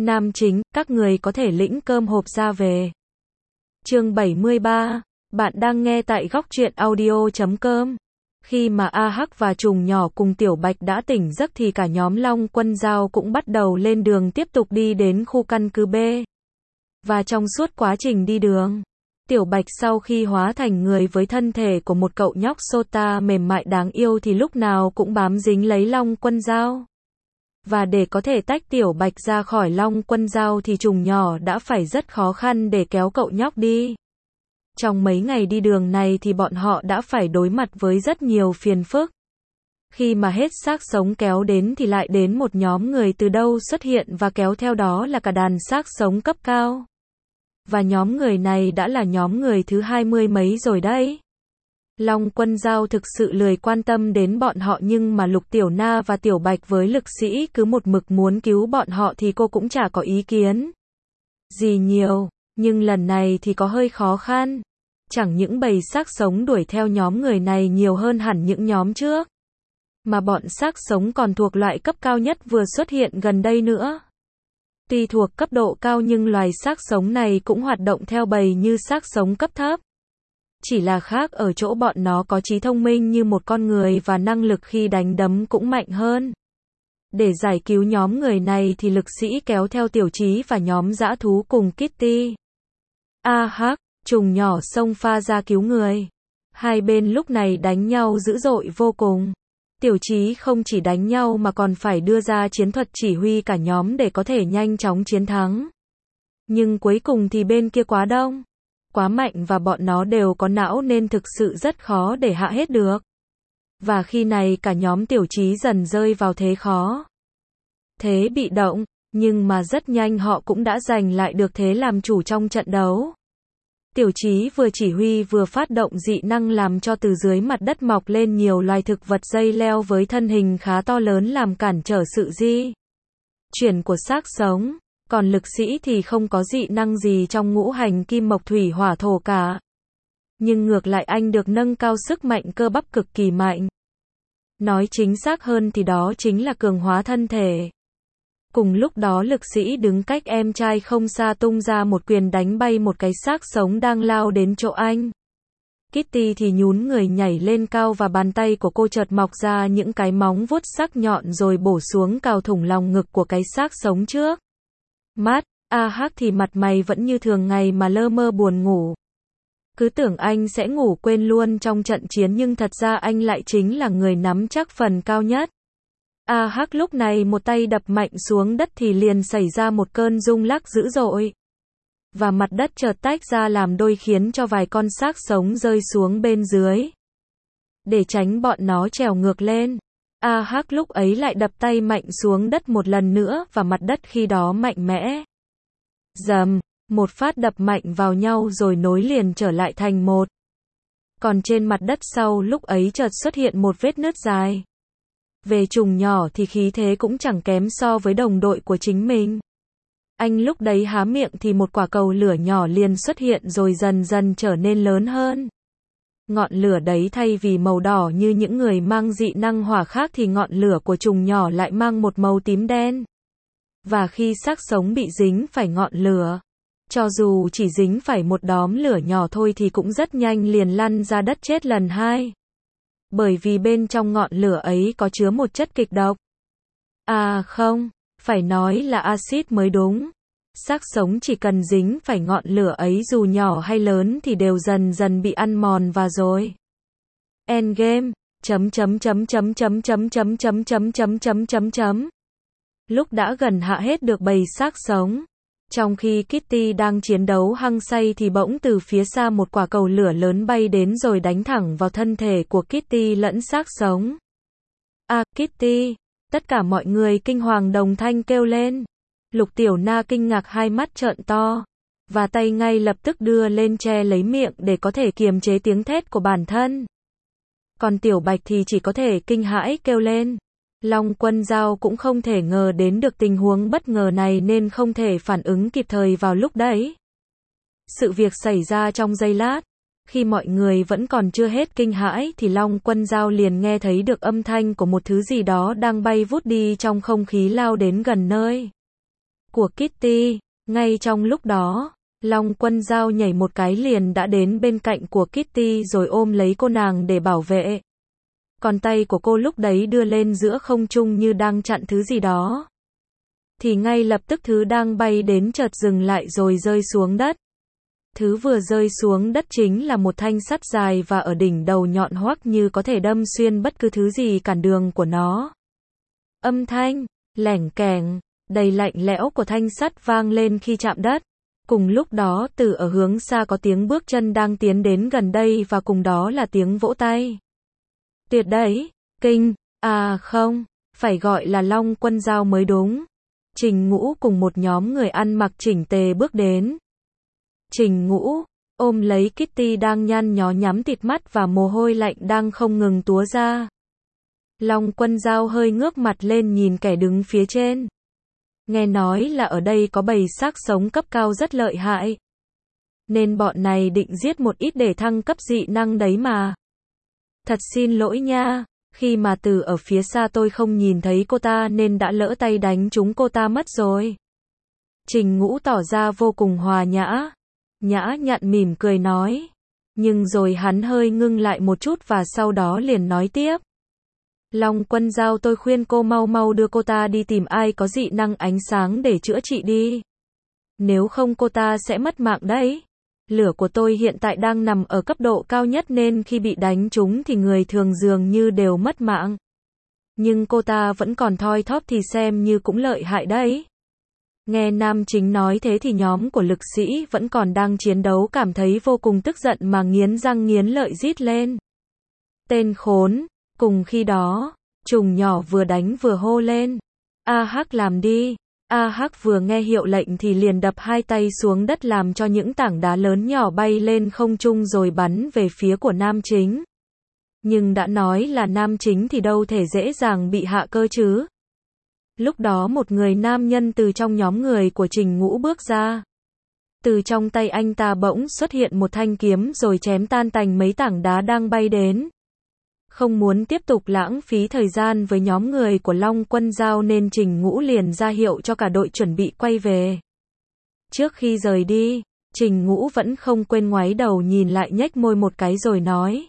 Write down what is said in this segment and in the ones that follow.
Nam chính, các người có thể lĩnh cơm hộp ra về. Chương 73, bạn đang nghe tại góc truyện audio.com. Khi mà A Hắc và Trùng Nhỏ cùng Tiểu Bạch đã tỉnh giấc thì cả nhóm Long Quân Dao cũng bắt đầu lên đường tiếp tục đi đến khu căn cứ B. Và trong suốt quá trình đi đường, Tiểu Bạch sau khi hóa thành người với thân thể của một cậu nhóc Sota mềm mại đáng yêu thì lúc nào cũng bám dính lấy Long Quân Dao. Và để có thể tách Tiểu Bạch ra khỏi Long Quân Dao thì Trùng Nhỏ đã phải rất khó khăn để kéo cậu nhóc đi. Trong mấy ngày đi đường này thì bọn họ đã phải đối mặt với rất nhiều phiền phức. Khi mà hết xác sống kéo đến thì lại đến một nhóm người từ đâu xuất hiện và kéo theo đó là cả đàn xác sống cấp cao. Và nhóm người này đã là nhóm người thứ 20 mấy rồi đấy. Long Quân Dao thực sự lười quan tâm đến bọn họ, nhưng mà Lục Tiểu Na và Tiểu Bạch với lực sĩ cứ một mực muốn cứu bọn họ thì cô cũng chả có ý kiến gì nhiều. Nhưng lần này thì có hơi khó khăn. Chẳng những bầy xác sống đuổi theo nhóm người này nhiều hơn hẳn những nhóm trước, mà bọn xác sống còn thuộc loại cấp cao nhất vừa xuất hiện gần đây nữa. Tuy thuộc cấp độ cao nhưng loài xác sống này cũng hoạt động theo bầy như xác sống cấp thấp. Chỉ là khác ở chỗ bọn nó có trí thông minh như một con người và năng lực khi đánh đấm cũng mạnh hơn. Để giải cứu nhóm người này thì lực sĩ kéo theo Tiểu Trí và nhóm dã thú cùng Kitty. A Hắc, Trùng Nhỏ xông pha ra cứu người. Hai bên lúc này đánh nhau dữ dội vô cùng. Tiểu Trí không chỉ đánh nhau mà còn phải đưa ra chiến thuật chỉ huy cả nhóm để có thể nhanh chóng chiến thắng. Nhưng cuối cùng thì bên kia quá đông, quá mạnh và bọn nó đều có não nên thực sự rất khó để hạ hết được. Và khi này cả nhóm Tiểu Trí dần rơi vào thế khó, thế bị động, nhưng mà rất nhanh họ cũng đã giành lại được thế làm chủ trong trận đấu. Tiểu Trí vừa chỉ huy vừa phát động dị năng làm cho từ dưới mặt đất mọc lên nhiều loài thực vật dây leo với thân hình khá to lớn làm cản trở sự di chuyển của xác sống. Còn lực sĩ thì không có dị năng gì trong ngũ hành kim mộc thủy hỏa thổ cả. Nhưng ngược lại anh được nâng cao sức mạnh cơ bắp cực kỳ mạnh. Nói chính xác hơn thì đó chính là cường hóa thân thể. Cùng lúc đó lực sĩ đứng cách em trai không xa tung ra một quyền đánh bay một cái xác sống đang lao đến chỗ anh. Kitty thì nhún người nhảy lên cao và bàn tay của cô chợt mọc ra những cái móng vuốt sắc nhọn rồi bổ xuống cào thủng lòng ngực của cái xác sống trước mắt. A Hắc thì mặt mày vẫn như thường ngày mà lơ mơ buồn ngủ. Cứ tưởng anh sẽ ngủ quên luôn trong trận chiến nhưng thật ra anh lại chính là người nắm chắc phần cao nhất. A Hắc lúc này một tay đập mạnh xuống đất thì liền xảy ra một cơn rung lắc dữ dội. Và mặt đất chợt tách ra làm đôi khiến cho vài con xác sống rơi xuống bên dưới. Để tránh bọn nó trèo ngược lên, A Hắc lúc ấy lại đập tay mạnh xuống đất một lần nữa và mặt đất khi đó mạnh mẽ. Dầm, một phát đập mạnh vào nhau rồi nối liền trở lại thành một. Còn trên mặt đất sau lúc ấy chợt xuất hiện một vết nứt dài. Về Trùng Nhỏ thì khí thế cũng chẳng kém so với đồng đội của chính mình. Anh lúc đấy há miệng thì một quả cầu lửa nhỏ liền xuất hiện rồi dần dần trở nên lớn hơn. Ngọn lửa đấy thay vì màu đỏ như những người mang dị năng hỏa khác thì ngọn lửa của Trùng Nhỏ lại mang một màu tím đen. Và khi xác sống bị dính phải ngọn lửa, cho dù chỉ dính phải một đốm lửa nhỏ thôi thì cũng rất nhanh liền lăn ra đất chết lần hai. Bởi vì bên trong ngọn lửa ấy có chứa một chất kịch độc. À không, phải nói là axit mới đúng. Xác sống chỉ cần dính phải ngọn lửa ấy dù nhỏ hay lớn thì đều dần dần bị ăn mòn và rồi. Endgame. Lúc đã gần hạ hết được bầy xác sống, trong khi Kitty đang chiến đấu hăng say thì bỗng từ phía xa một quả cầu lửa lớn bay đến rồi đánh thẳng vào thân thể của Kitty lẫn xác sống. À, Kitty! Tất cả mọi người kinh hoàng đồng thanh kêu lên. Lục Tiểu Na kinh ngạc hai mắt trợn to, và tay ngay lập tức đưa lên che lấy miệng để có thể kiềm chế tiếng thét của bản thân. Còn Tiểu Bạch thì chỉ có thể kinh hãi kêu lên. Long Quân Dao cũng không thể ngờ đến được tình huống bất ngờ này nên không thể phản ứng kịp thời vào lúc đấy. Sự việc xảy ra trong giây lát. Khi mọi người vẫn còn chưa hết kinh hãi thì Long Quân Dao liền nghe thấy được âm thanh của một thứ gì đó đang bay vút đi trong không khí lao đến gần nơi. của Kitty. Ngay trong lúc đó, Long Quân Dao nhảy một cái liền đã đến bên cạnh của Kitty rồi ôm lấy cô nàng để bảo vệ. Còn tay của cô lúc đấy đưa lên giữa không trung như đang chặn thứ gì đó. Thì ngay lập tức thứ đang bay đến chợt dừng lại rồi rơi xuống đất. Thứ vừa rơi xuống đất chính là một thanh sắt dài và ở đỉnh đầu nhọn hoắt như có thể đâm xuyên bất cứ thứ gì cản đường của nó. Âm thanh lẻng kẻng, đầy lạnh lẽo của thanh sắt vang lên khi chạm đất. Cùng lúc đó từ ở hướng xa có tiếng bước chân đang tiến đến gần đây và cùng đó là tiếng vỗ tay. Tuyệt đấy, kinh, à không, phải gọi là Long Quân Dao mới đúng. Trình Ngũ cùng một nhóm người ăn mặc chỉnh tề bước đến. Trình Ngũ ôm lấy Kitty đang nhăn nhó nhắm tịt mắt và mồ hôi lạnh đang không ngừng túa ra. Long Quân Dao hơi ngước mặt lên nhìn kẻ đứng phía trên. Nghe nói là ở đây có bầy xác sống cấp cao rất lợi hại. Nên bọn này định giết một ít để thăng cấp dị năng đấy mà. Thật xin lỗi nha, khi mà từ ở phía xa tôi không nhìn thấy cô ta nên đã lỡ tay đánh trúng cô ta mất rồi. Trình Ngũ tỏ ra vô cùng hòa nhã. Nhã nhặn mỉm cười nói. Nhưng rồi hắn hơi ngưng lại một chút và sau đó liền nói tiếp. Long Quân Dao, tôi khuyên cô mau mau đưa cô ta đi tìm ai có dị năng ánh sáng để chữa trị đi. Nếu không cô ta sẽ mất mạng đấy. Lửa của tôi hiện tại đang nằm ở cấp độ cao nhất nên khi bị đánh trúng thì người thường dường như đều mất mạng. Nhưng cô ta vẫn còn thoi thóp thì xem như cũng lợi hại đấy. Nghe nam chính nói thế thì nhóm của lực sĩ vẫn còn đang chiến đấu cảm thấy vô cùng tức giận mà nghiến răng nghiến lợi rít lên. Tên khốn! Cùng khi đó, trùng nhỏ vừa đánh vừa hô lên. A Hắc làm đi. A Hắc vừa nghe hiệu lệnh thì liền đập hai tay xuống đất làm cho những tảng đá lớn nhỏ bay lên không trung rồi bắn về phía của nam chính. Nhưng đã nói là nam chính thì đâu thể dễ dàng bị hạ cơ chứ. Lúc đó một người nam nhân từ trong nhóm người của Trình Ngũ bước ra. Từ trong tay anh ta bỗng xuất hiện một thanh kiếm rồi chém tan tành mấy tảng đá đang bay đến. Không muốn tiếp tục lãng phí thời gian với nhóm người của Long Quân Dao nên Trình Ngũ liền ra hiệu cho cả đội chuẩn bị quay về. Trước khi rời đi, Trình Ngũ vẫn không quên ngoái đầu nhìn lại nhếch môi một cái rồi nói.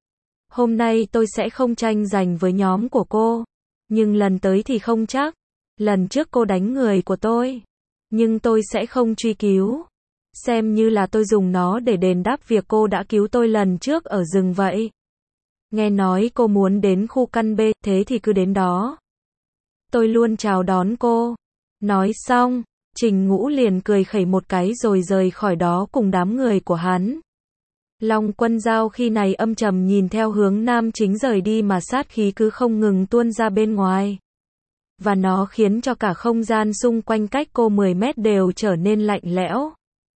Hôm nay tôi sẽ không tranh giành với nhóm của cô. Nhưng lần tới thì không chắc. Lần trước cô đánh người của tôi. Nhưng tôi sẽ không truy cứu. Xem như là tôi dùng nó để đền đáp việc cô đã cứu tôi lần trước ở rừng vậy. Nghe nói cô muốn đến khu căn B, thế thì cứ đến đó. Tôi luôn chào đón cô. Nói xong, Trình Ngũ liền cười khẩy một cái rồi rời khỏi đó cùng đám người của hắn. Long Quân Dao khi này âm trầm nhìn theo hướng nam chính rời đi mà sát khí cứ không ngừng tuôn ra bên ngoài. Và nó khiến cho cả không gian xung quanh cách cô 10 mét đều trở nên lạnh lẽo.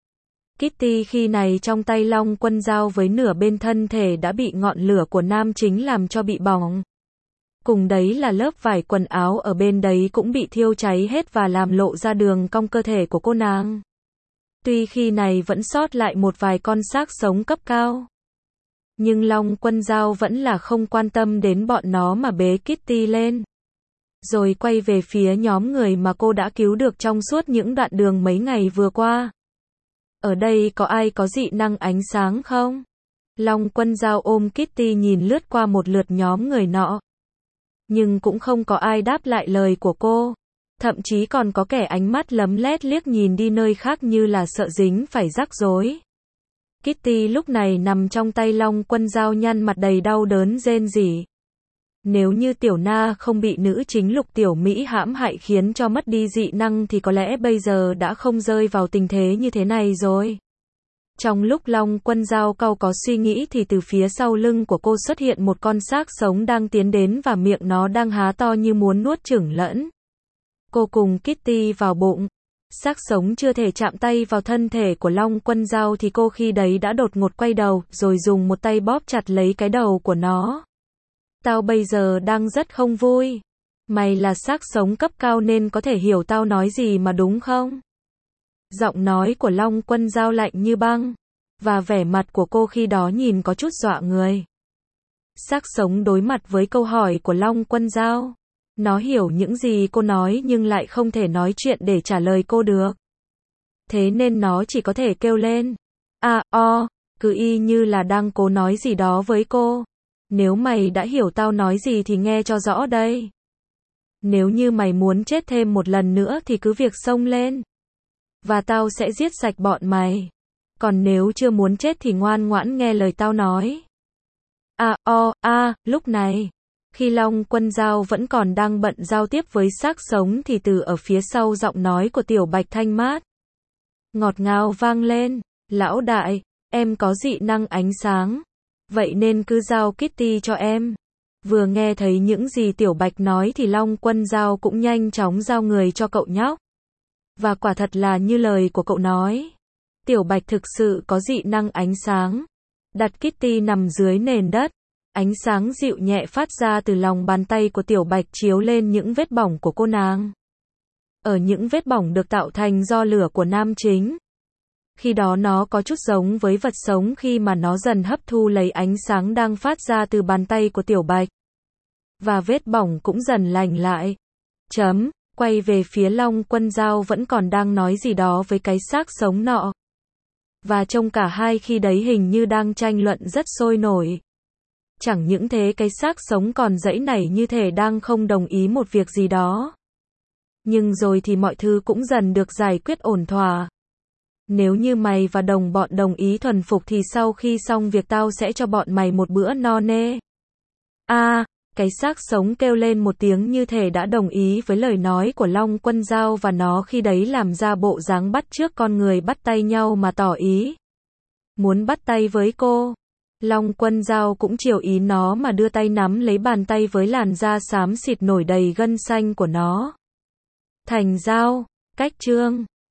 Kitty khi này trong tay Long Quân Dao với nửa bên thân thể đã bị ngọn lửa của nam chính làm cho bị bỏng. Cùng đấy là lớp vải quần áo ở bên đấy cũng bị thiêu cháy hết và làm lộ ra đường cong cơ thể của cô nàng. Tuy khi này vẫn sót lại một vài con xác sống cấp cao. Nhưng Long Quân Dao vẫn là không quan tâm đến bọn nó mà bế Kitty lên. Rồi quay về phía nhóm người mà cô đã cứu được trong suốt những đoạn đường mấy ngày vừa qua. Ở đây có ai có dị năng ánh sáng không? Long Quân Dao ôm Kitty nhìn lướt qua một lượt nhóm người nọ. Nhưng cũng không có ai đáp lại lời của cô. Thậm chí còn có kẻ ánh mắt lấm lét liếc nhìn đi nơi khác như là sợ dính phải rắc rối. Kitty lúc này nằm trong tay Long Quân Dao nhăn mặt đầy đau đớn rên rỉ. Nếu như Tiểu Na không bị nữ chính Lục Tiểu Mỹ hãm hại khiến cho mất đi dị năng thì có lẽ bây giờ đã không rơi vào tình thế như thế này rồi. Trong lúc Long Quân Dao cau có suy nghĩ thì từ phía sau lưng của cô xuất hiện một con xác sống đang tiến đến và miệng nó đang há to như muốn nuốt chửng lẫn. Cô cùng Kitty vào bụng. Xác sống chưa thể chạm tay vào thân thể của Long Quân Dao thì cô khi đấy đã đột ngột quay đầu rồi dùng một tay bóp chặt lấy cái đầu của nó. Tao bây giờ đang rất không vui. Mày là xác sống cấp cao nên có thể hiểu tao nói gì mà đúng không? Giọng nói của Long Quân Dao lạnh như băng. Và vẻ mặt của cô khi đó nhìn có chút dọa người. Xác sống đối mặt với câu hỏi của Long Quân Dao. Nó hiểu những gì cô nói nhưng lại không thể nói chuyện để trả lời cô được. Thế nên nó chỉ có thể kêu lên. Cứ y như là đang cố nói gì đó với cô. Nếu mày đã hiểu tao nói gì thì nghe cho rõ đây. Nếu như mày muốn chết thêm một lần nữa thì cứ việc xông lên. Và tao sẽ giết sạch bọn mày. Còn nếu chưa muốn chết thì ngoan ngoãn nghe lời tao nói. Lúc này, khi Long Quân Dao vẫn còn đang bận giao tiếp với xác sống thì từ ở phía sau giọng nói của Tiểu Bạch thanh mát, ngọt ngào vang lên. Lão đại, em có dị năng ánh sáng. Vậy nên cứ giao Kitty cho em. Vừa nghe thấy những gì Tiểu Bạch nói thì Long Quân Dao cũng nhanh chóng giao người cho cậu nhóc. Và quả thật là như lời của cậu nói. Tiểu Bạch thực sự có dị năng ánh sáng. Đặt Kitty nằm dưới nền đất. Ánh sáng dịu nhẹ phát ra từ lòng bàn tay của Tiểu Bạch chiếu lên những vết bỏng của cô nàng. Ở những vết bỏng được tạo thành do lửa của nam chính. Khi đó nó có chút giống với vật sống khi mà nó dần hấp thu lấy ánh sáng đang phát ra từ bàn tay của Tiểu Bạch. Và vết bỏng cũng dần lành lại. Quay về phía Long Quân Dao vẫn còn đang nói gì đó với cái xác sống nọ. Và trông cả hai khi đấy hình như đang tranh luận rất sôi nổi. Chẳng những thế cái xác sống còn giãy nảy như thể đang không đồng ý một việc gì đó. Nhưng rồi thì mọi thứ cũng dần được giải quyết ổn thỏa. Nếu như mày và đồng bọn đồng ý thuần phục thì sau khi xong việc tao sẽ cho bọn mày một bữa no nê. Cái xác sống kêu lên một tiếng như thể đã đồng ý với lời nói của Long Quân Dao và nó khi đấy làm ra bộ dáng bắt chước con người bắt tay nhau mà tỏ ý muốn bắt tay với cô. Long Quân Dao cũng chiều ý nó mà đưa tay nắm lấy bàn tay với làn da xám xịt nổi đầy gân xanh của nó. Thành Dao, cách chương